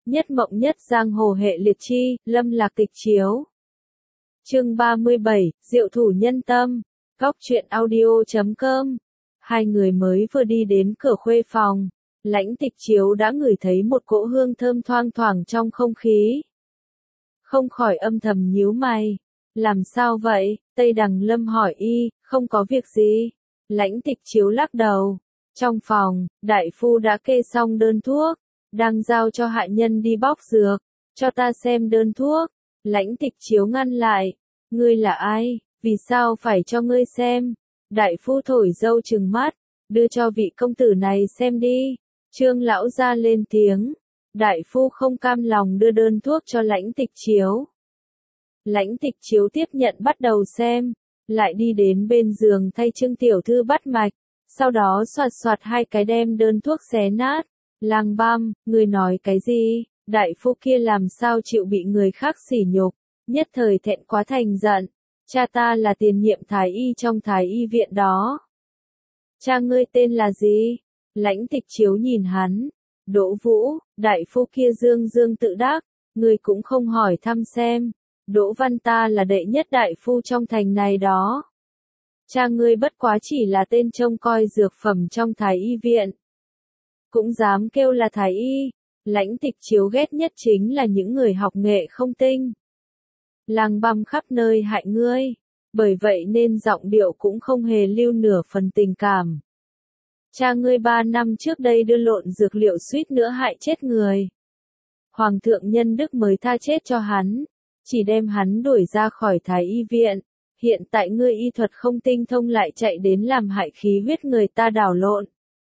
Nhất mộng nhất giang hồ hệ liệt chi, lâm lạc tịch chiếu. Chương 37, Diệu thủ nhân tâm. Góc truyện audio.com. Hai người mới vừa đi đến cửa khuê phòng, Lãnh Tịch Chiếu đã ngửi thấy một cỗ hương thơm thoang thoảng trong không khí. Không khỏi âm thầm nhíu mày. Làm sao vậy? Tây Đằng Lâm hỏi y. Không có việc gì. Lãnh Tịch Chiếu lắc đầu. Trong phòng, đại phu đã kê xong đơn thuốc, đang giao cho hạ nhân đi bóc dược. Cho ta xem đơn thuốc. Lãnh Tịch Chiếu ngăn lại. Ngươi là ai? Vì sao phải cho ngươi xem? Đại phu thổi dâu trừng mắt. Đưa cho vị công tử này xem đi. Trương lão ra lên tiếng. Đại phu không cam lòng đưa đơn thuốc cho Lãnh Tịch Chiếu. Lãnh Tịch Chiếu tiếp nhận bắt đầu xem. Lại đi đến bên giường thay Trương tiểu thư bắt mạch. Sau đó soạt soạt hai cái đem đơn thuốc xé nát. Lang băm, ngươi nói cái gì? Đại phu kia làm sao chịu bị người khác sỉ nhục. Nhất thời thẹn quá thành giận. Cha ta là tiền nhiệm thái y trong thái y viện đó. Cha ngươi tên là gì? Lãnh Tịch Chiếu nhìn hắn. Đỗ Vũ. Đại phu kia dương dương tự đắc. Ngươi cũng không hỏi thăm xem. Đỗ Văn ta là đệ nhất đại phu trong thành này đó. Cha ngươi bất quá chỉ là tên trông coi dược phẩm trong thái y viện. Cũng dám kêu là thái y. Lãnh Tịch Chiếu ghét nhất chính là những người học nghệ không tinh. Lang băm khắp nơi hại ngươi. Bởi vậy nên giọng điệu cũng không hề lưu nửa phần tình cảm. Cha ngươi 3 năm trước đây đưa lộn dược liệu suýt nữa hại chết người. Hoàng thượng nhân đức mới tha chết cho hắn. Chỉ đem hắn đuổi ra khỏi thái y viện. Hiện tại ngươi y thuật không tinh thông lại chạy đến làm hại khí huyết người ta đảo lộn.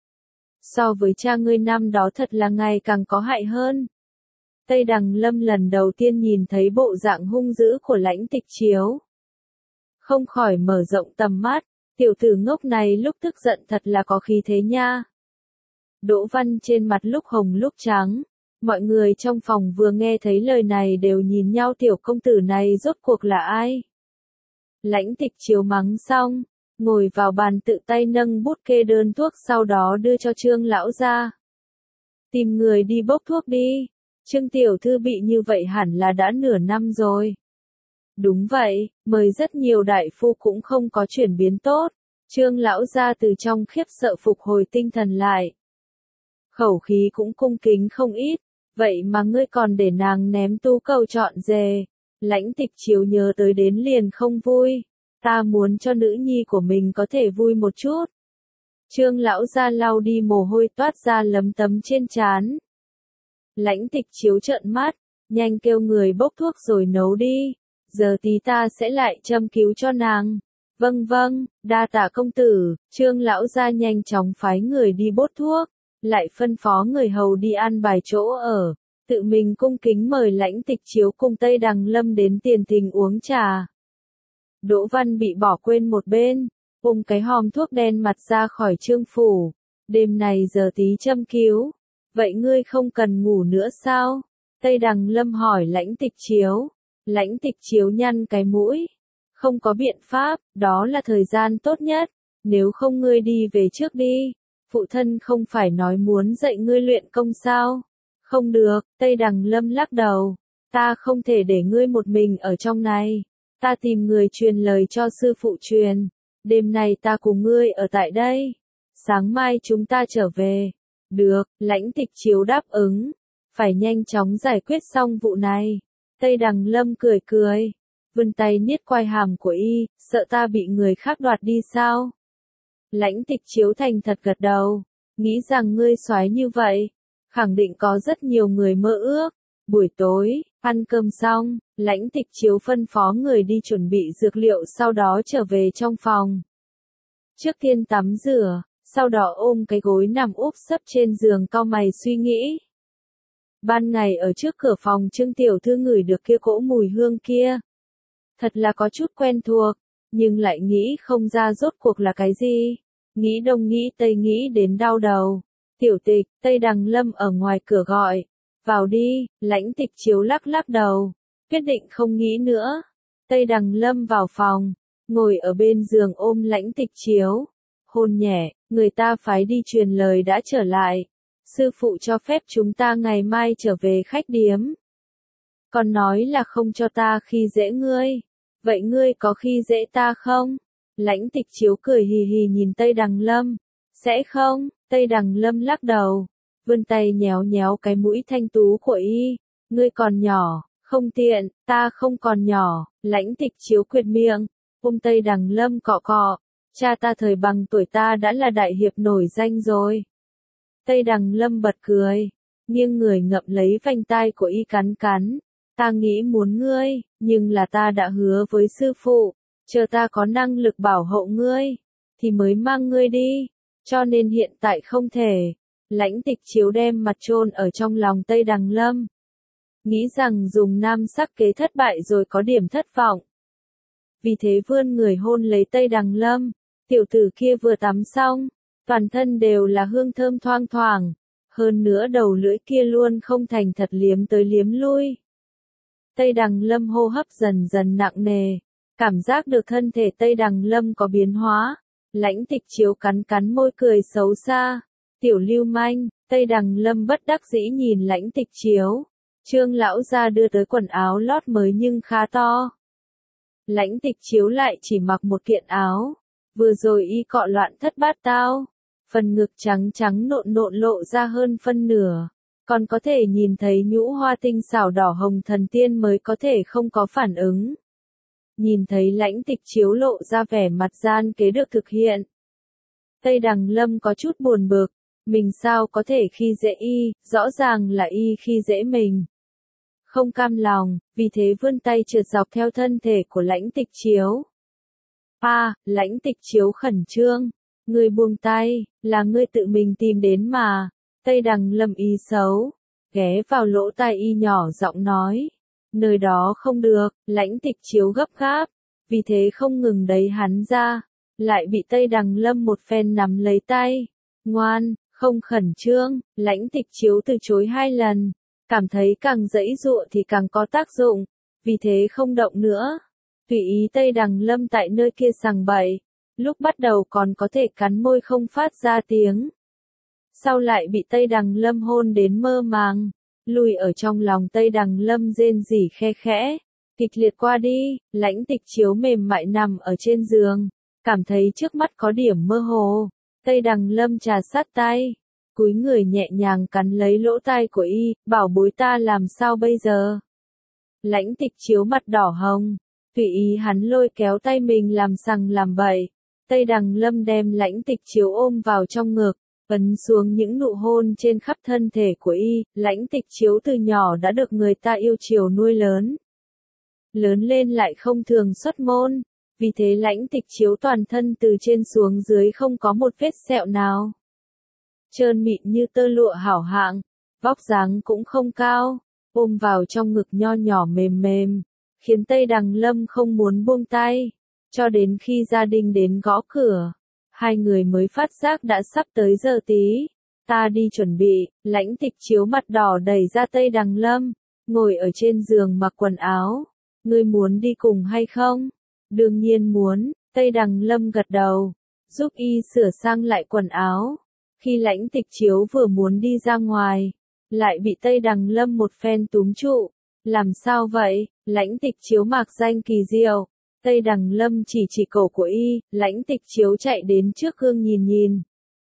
So với cha ngươi năm đó thật là ngày càng có hại hơn. Tây Đằng Lâm lần đầu tiên nhìn thấy bộ dạng hung dữ của Lãnh Tịch Chiếu. Không khỏi mở rộng tầm mắt, tiểu tử ngốc này lúc tức giận thật là có khí thế nha. Đỗ Văn trên mặt lúc hồng lúc trắng, mọi người trong phòng vừa nghe thấy lời này đều nhìn nhau tiểu công tử này rốt cuộc là ai. Lãnh Tịch Chiếu mắng xong, ngồi vào bàn tự tay nâng bút kê đơn thuốc sau đó đưa cho Trương lão ra. Tìm người đi bốc thuốc đi. Trương tiểu thư bị như vậy hẳn là đã nửa năm rồi. Đúng vậy, mời rất nhiều đại phu cũng không có chuyển biến tốt. Trương lão ra từ trong khiếp sợ phục hồi tinh thần lại. Khẩu khí cũng cung kính không ít. Vậy mà ngươi còn để nàng ném tu cầu trọn dề. Lãnh Tịch Chiếu nhớ tới đến liền không vui. Ta muốn cho nữ nhi của mình có thể vui một chút. Trương lão ra lau đi mồ hôi toát ra lấm tấm trên trán. Lãnh Tịch Chiếu trợn mắt, nhanh kêu người bốc thuốc rồi nấu đi. Giờ tí ta sẽ lại châm cứu cho nàng. Vâng vâng, đa tạ công tử. Trương lão ra nhanh chóng phái người đi bốc thuốc, lại phân phó người hầu đi an bài chỗ ở. Tự mình cung kính mời Lãnh Tịch Chiếu cùng Tây Đằng Lâm đến tiền thính uống trà. Đỗ Văn bị bỏ quên một bên, ôm cái hòm thuốc đen mặt ra khỏi Trương phủ. Đêm này giờ tí châm cứu. Vậy ngươi không cần ngủ nữa sao? Tây Đằng Lâm hỏi Lãnh Tịch Chiếu. Lãnh Tịch Chiếu nhăn cái mũi. Không có biện pháp, đó là thời gian tốt nhất. Nếu không ngươi đi về trước đi. Phụ thân không phải nói muốn dạy ngươi luyện công sao? Không được, Tây Đằng Lâm lắc đầu. Ta không thể để ngươi một mình ở trong này. Ta tìm người truyền lời cho sư phụ truyền. Đêm nay ta cùng ngươi ở tại đây. Sáng mai chúng ta trở về. Được, Lãnh Tịch Chiếu đáp ứng. Phải nhanh chóng giải quyết xong vụ này. Tây Đằng Lâm cười cười. Vươn tay niết quai hàm của y, sợ ta bị người khác đoạt đi sao? Lãnh Tịch Chiếu thành thật gật đầu. Nghĩ rằng ngươi soái như vậy. Khẳng định có rất nhiều người mơ ước. Buổi tối, ăn cơm xong, Lãnh Tịch Chiếu phân phó người đi chuẩn bị dược liệu sau đó trở về trong phòng. Trước tiên tắm rửa, sau đó ôm cái gối nằm úp sấp trên giường cau mày suy nghĩ. Ban ngày ở trước cửa phòng Trương tiểu thư ngửi được kia cỗ mùi hương kia. Thật là có chút quen thuộc, nhưng lại nghĩ không ra rốt cuộc là cái gì. Nghĩ đông nghĩ tây nghĩ đến đau đầu. Tiểu Tịch, Tây Đằng Lâm ở ngoài cửa gọi. Vào đi, Lãnh Tịch Chiếu lắc lắc đầu. Quyết định không nghĩ nữa. Tây Đằng Lâm vào phòng, ngồi ở bên giường ôm Lãnh Tịch Chiếu. Hôn nhẹ, người ta phái đi truyền lời đã trở lại. sư phụ cho phép chúng ta ngày mai trở về khách điếm. Còn nói là không cho ta khi dễ ngươi. Vậy ngươi có khi dễ ta không? Lãnh Tịch Chiếu cười hì hì nhìn Tây Đằng Lâm. Sẽ không, Tây Đằng Lâm lắc đầu. Vươn tay nhéo nhéo cái mũi thanh tú của y. Ngươi còn nhỏ, không tiện, ta không còn nhỏ. Lãnh Tịch Chiếu quyệt miệng, ôm Tây Đằng Lâm cọ cọ. Cha ta thời bằng tuổi ta đã là đại hiệp nổi danh rồi. Tây Đằng Lâm bật cười, nghiêng người ngậm lấy vành tai của y cắn cắn. Ta nghĩ muốn ngươi, nhưng là ta đã hứa với sư phụ, chờ ta có năng lực bảo hộ ngươi, thì mới mang ngươi đi, cho nên hiện tại không thể. Lãnh Tịch Chiếu đem mặt chôn ở trong lòng Tây Đằng Lâm. Nghĩ rằng dùng nam sắc kế thất bại rồi có điểm thất vọng. Vì thế vươn người hôn lấy Tây Đằng Lâm, tiểu tử kia vừa tắm xong, toàn thân đều là hương thơm thoang thoảng, hơn nữa đầu lưỡi kia luôn không thành thật liếm tới liếm lui. Tây Đằng Lâm hô hấp dần dần nặng nề, cảm giác được thân thể Tây Đằng Lâm có biến hóa. Lãnh Tịch Chiếu cắn cắn môi cười xấu xa. Tiểu lưu manh. Tây Đằng Lâm bất đắc dĩ nhìn Lãnh Tịch Chiếu. Trương lão gia đưa tới quần áo lót mới nhưng khá to. Lãnh Tịch Chiếu lại chỉ mặc một kiện áo. Vừa rồi y cọ loạn thất bát tao. Phần ngực trắng trắng nộn nộn lộ ra hơn phân nửa. Còn có thể nhìn thấy nhũ hoa tinh xảo đỏ hồng thần tiên mới có thể không có phản ứng. Nhìn thấy Lãnh Tịch Chiếu lộ ra vẻ mặt gian kế được thực hiện. Tây Đằng Lâm có chút buồn bực, mình sao có thể khi dễ y, rõ ràng là y khi dễ mình. Không cam lòng, vì thế vươn tay trượt dọc theo thân thể của Lãnh Tịch Chiếu. Lãnh Tịch Chiếu khẩn trương, ngươi buông tay, là ngươi tự mình tìm đến mà. Tây Đằng Lâm ý xấu, ghé vào lỗ tai y nhỏ giọng nói. Nơi đó không được, Lãnh Tịch Chiếu gấp gáp, vì thế không ngừng đẩy hắn ra, lại bị Tây Đằng Lâm một phen nắm lấy tay. Ngoan, không khẩn trương. Lãnh Tịch Chiếu từ chối 2 lần, cảm thấy càng giãy giụa thì càng có tác dụng, vì thế không động nữa. Tùy ý Tây Đằng Lâm tại nơi kia sằng bậy, lúc bắt đầu còn có thể cắn môi không phát ra tiếng. Sau lại bị Tây Đằng Lâm hôn đến mơ màng, lùi ở trong lòng Tây Đằng Lâm rên rỉ khe khẽ, kịch liệt qua đi. Lãnh Tịch Chiếu mềm mại nằm ở trên giường, cảm thấy trước mắt có điểm mơ hồ. Tây Đằng Lâm trà sát tay, cúi người nhẹ nhàng cắn lấy lỗ tai của y, bảo bối ta làm sao bây giờ. Lãnh Tịch Chiếu mặt đỏ hồng, tùy ý hắn lôi kéo tay mình làm sằng làm bậy. Tây Đằng Lâm đem Lãnh Tịch Chiếu ôm vào trong ngực, ấn xuống những nụ hôn trên khắp thân thể của y. Lãnh Tịch Chiếu từ nhỏ đã được người ta yêu chiều nuôi lớn. Lớn lên lại không thường xuất môn, vì thế Lãnh Tịch Chiếu toàn thân từ trên xuống dưới không có một vết sẹo nào. Trơn mịn như tơ lụa hảo hạng, vóc dáng cũng không cao, ôm vào trong ngực nho nhỏ mềm mềm, khiến Tây Đằng Lâm không muốn buông tay, cho đến khi gia đình đến gõ cửa. Hai người mới phát giác đã sắp tới giờ tí. Ta đi chuẩn bị. Lãnh Tịch Chiếu mặt đỏ đẩy ra Tây Đằng Lâm, ngồi ở trên giường mặc quần áo. Ngươi muốn đi cùng hay không? Đương nhiên muốn. Tây Đằng Lâm gật đầu, giúp y sửa sang lại quần áo. Khi Lãnh Tịch Chiếu vừa muốn đi ra ngoài, lại bị Tây Đằng Lâm một phen túm trụ. Làm sao vậy? Lãnh Tịch Chiếu mạc danh kỳ diệu. Tây Đằng Lâm chỉ cổ của y. Lãnh Tịch Chiếu chạy đến trước gương nhìn nhìn.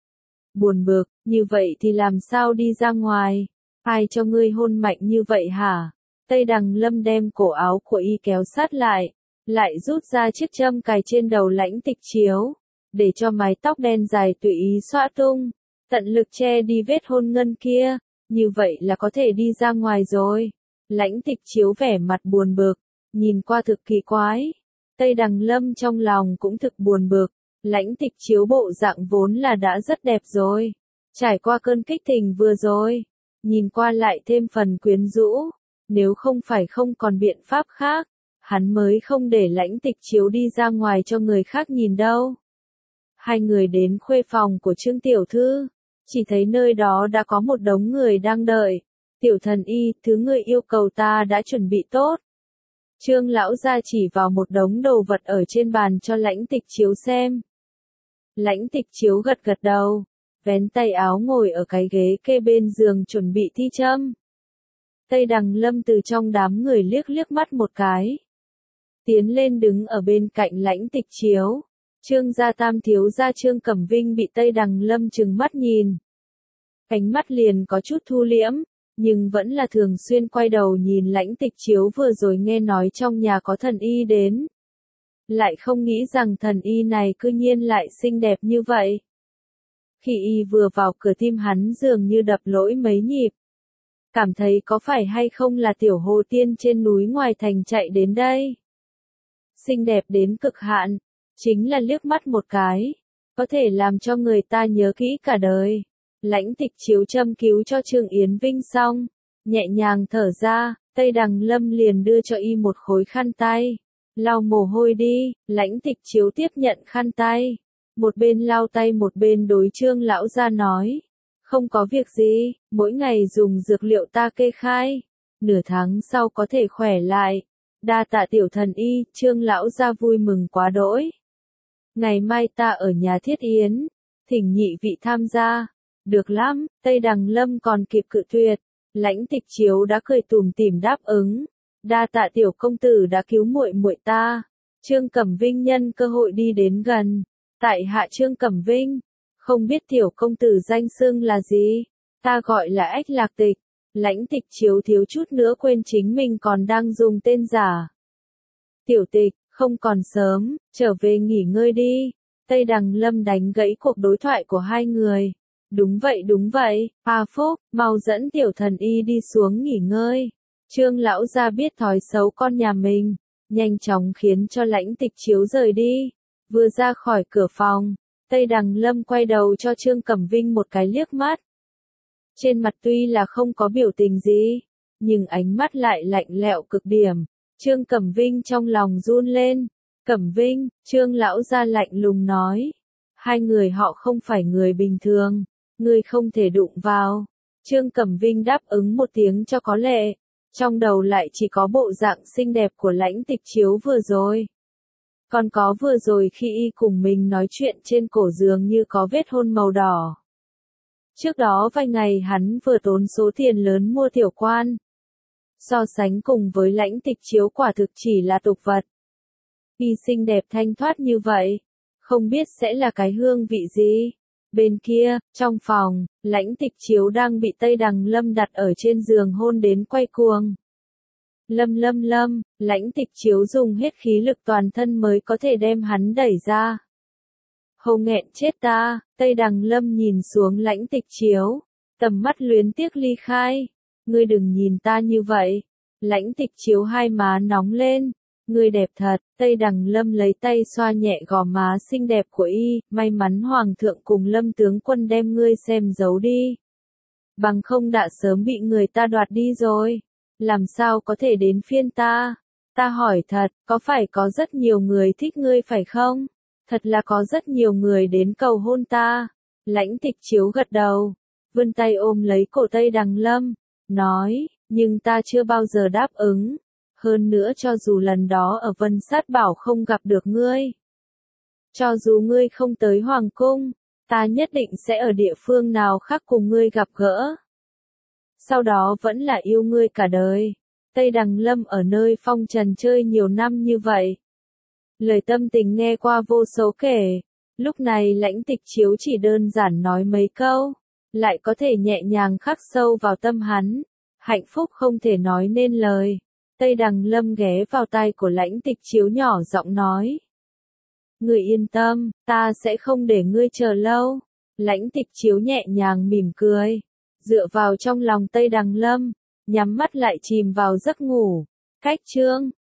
Buồn bực, như vậy thì làm sao đi ra ngoài? Ai cho ngươi hôn mạnh như vậy hả? Tây Đằng Lâm đem cổ áo của y kéo sát lại rút ra chiếc châm cài trên đầu Lãnh Tịch Chiếu, để cho mái tóc đen dài tùy ý xõa tung, tận lực che đi vết hôn ngân kia, như vậy là có thể đi ra ngoài rồi. Lãnh Tịch Chiếu vẻ mặt buồn bực, nhìn qua thực kỳ quái. Tây Đằng Lâm trong lòng cũng thực buồn bực, Lãnh Tịch Chiếu bộ dạng vốn là đã rất đẹp rồi, trải qua cơn kích tình vừa rồi, nhìn qua lại thêm phần quyến rũ, nếu không phải không còn biện pháp khác, hắn mới không để Lãnh Tịch Chiếu đi ra ngoài cho người khác nhìn đâu. Hai người đến khuê phòng của Trương tiểu thư, chỉ thấy nơi đó đã có một đống người đang đợi. Tiểu thần y, thứ người yêu cầu ta đã chuẩn bị tốt. Trương lão gia chỉ vào một đống đồ vật ở trên bàn cho Lãnh Tịch Chiếu xem. Lãnh Tịch Chiếu gật gật đầu, vén tay áo ngồi ở cái ghế kê bên giường chuẩn bị thi châm. Tây Đằng Lâm từ trong đám người liếc liếc mắt một cái. Tiến lên đứng ở bên cạnh Lãnh Tịch Chiếu. Trương gia tam thiếu gia Trương Cẩm Vinh bị Tây Đằng Lâm trừng mắt nhìn. Ánh mắt liền có chút thu liễm, nhưng vẫn là thường xuyên quay đầu nhìn Lãnh Tịch Chiếu vừa rồi nghe nói trong nhà có thần y đến. Lại không nghĩ rằng thần y này cư nhiên lại xinh đẹp như vậy. Khi y vừa vào cửa tim hắn dường như đập lỗi mấy nhịp. Cảm thấy có phải hay không là tiểu hồ tiên trên núi ngoài thành chạy đến đây. Xinh đẹp đến cực hạn, chính là liếc mắt một cái, có thể làm cho người ta nhớ kỹ cả đời. Lãnh Tịch Chiếu châm cứu cho Trương Yến Vinh xong, nhẹ nhàng thở ra, Tây Đằng Lâm liền đưa cho y một khối khăn tay. Lau mồ hôi đi, Lãnh Tịch Chiếu tiếp nhận khăn tay. Một bên lau tay một bên đối Trương lão gia nói. Không có việc gì, mỗi ngày dùng dược liệu ta kê khai. Nửa tháng sau có thể khỏe lại. Đa tạ tiểu thần y, Trương lão gia vui mừng quá đỗi. Ngày mai ta ở nhà Thiết Yến, thỉnh nhị vị tham gia. Được lắm, Tây Đằng Lâm còn kịp cự tuyệt. Lãnh Tịch Chiếu đã cười tủm tỉm đáp ứng. Đa tạ tiểu công tử đã cứu muội muội ta. Trương Cẩm Vinh nhân cơ hội đi đến gần. Tại hạ Trương Cẩm Vinh, không biết tiểu công tử danh xưng là gì? Ta gọi là Ách Lạc Tịch. Lãnh Tịch Chiếu thiếu chút nữa quên chính mình còn đang dùng tên giả. Tiểu Tịch, không còn sớm, trở về nghỉ ngơi đi. Tây Đằng Lâm đánh gãy cuộc đối thoại của hai người. Đúng vậy, A Phúc, mau dẫn tiểu thần y đi xuống nghỉ ngơi. Trương lão gia biết thói xấu con nhà mình, nhanh chóng khiến cho Lãnh Tịch Chiếu rời đi. Vừa ra khỏi cửa phòng, Tây Đằng Lâm quay đầu cho Trương Cẩm Vinh một cái liếc mắt. Trên mặt tuy là không có biểu tình gì, nhưng ánh mắt lại lạnh lẽo cực điểm. Trương Cẩm Vinh trong lòng run lên. Cẩm Vinh, Trương lão gia lạnh lùng nói. Hai người họ không phải người bình thường, ngươi không thể đụng vào. Trương Cẩm Vinh đáp ứng một tiếng cho có lệ. Trong đầu lại chỉ có bộ dạng xinh đẹp của Lãnh Tịch Chiếu vừa rồi. Còn có vừa rồi khi y cùng mình nói chuyện trên cổ giường như có vết hôn màu đỏ. Trước đó vài ngày hắn vừa tốn số tiền lớn mua tiểu quan. So sánh cùng với Lãnh Tịch Chiếu quả thực chỉ là tục vật. Y xinh đẹp thanh thoát như vậy, không biết sẽ là cái hương vị gì. Bên kia, trong phòng, Lãnh Tịch Chiếu đang bị Tây Đằng Lâm đặt ở trên giường hôn đến quay cuồng. Lâm, Lãnh Tịch Chiếu dùng hết khí lực toàn thân mới có thể đem hắn đẩy ra. Hầu nghẹn chết ta, Tây Đằng Lâm nhìn xuống Lãnh Tịch Chiếu, tầm mắt luyến tiếc ly khai. Ngươi đừng nhìn ta như vậy. Lãnh Tịch Chiếu hai má nóng lên. Ngươi đẹp thật. Tây Đằng Lâm lấy tay xoa nhẹ gò má xinh đẹp của y. May mắn Hoàng thượng cùng Lâm tướng quân đem ngươi xem giấu đi. Bằng không đã sớm bị người ta đoạt đi rồi. Làm sao có thể đến phiên ta? Ta hỏi thật, có phải có rất nhiều người thích ngươi phải không? Thật là có rất nhiều người đến cầu hôn ta. Lãnh Tịch Chiếu gật đầu, vươn tay ôm lấy cổ Tây Đằng Lâm, nói, nhưng ta chưa bao giờ đáp ứng. Hơn nữa cho dù lần đó ở Vân Sát Bảo không gặp được ngươi. Cho dù ngươi không tới Hoàng Cung, ta nhất định sẽ ở địa phương nào khác cùng ngươi gặp gỡ. Sau đó vẫn là yêu ngươi cả đời. Tây Đằng Lâm ở nơi phong trần chơi nhiều năm như vậy. Lời tâm tình nghe qua vô số kể. Lúc này Lãnh Tịch Chiếu chỉ đơn giản nói mấy câu, lại có thể nhẹ nhàng khắc sâu vào tâm hắn. Hạnh phúc không thể nói nên lời. Tây Đằng Lâm ghé vào tai của Lãnh Tịch Chiếu nhỏ giọng nói. Ngươi yên tâm, ta sẽ không để ngươi chờ lâu. Lãnh Tịch Chiếu nhẹ nhàng mỉm cười, dựa vào trong lòng Tây Đằng Lâm, nhắm mắt lại chìm vào giấc ngủ. Cách chương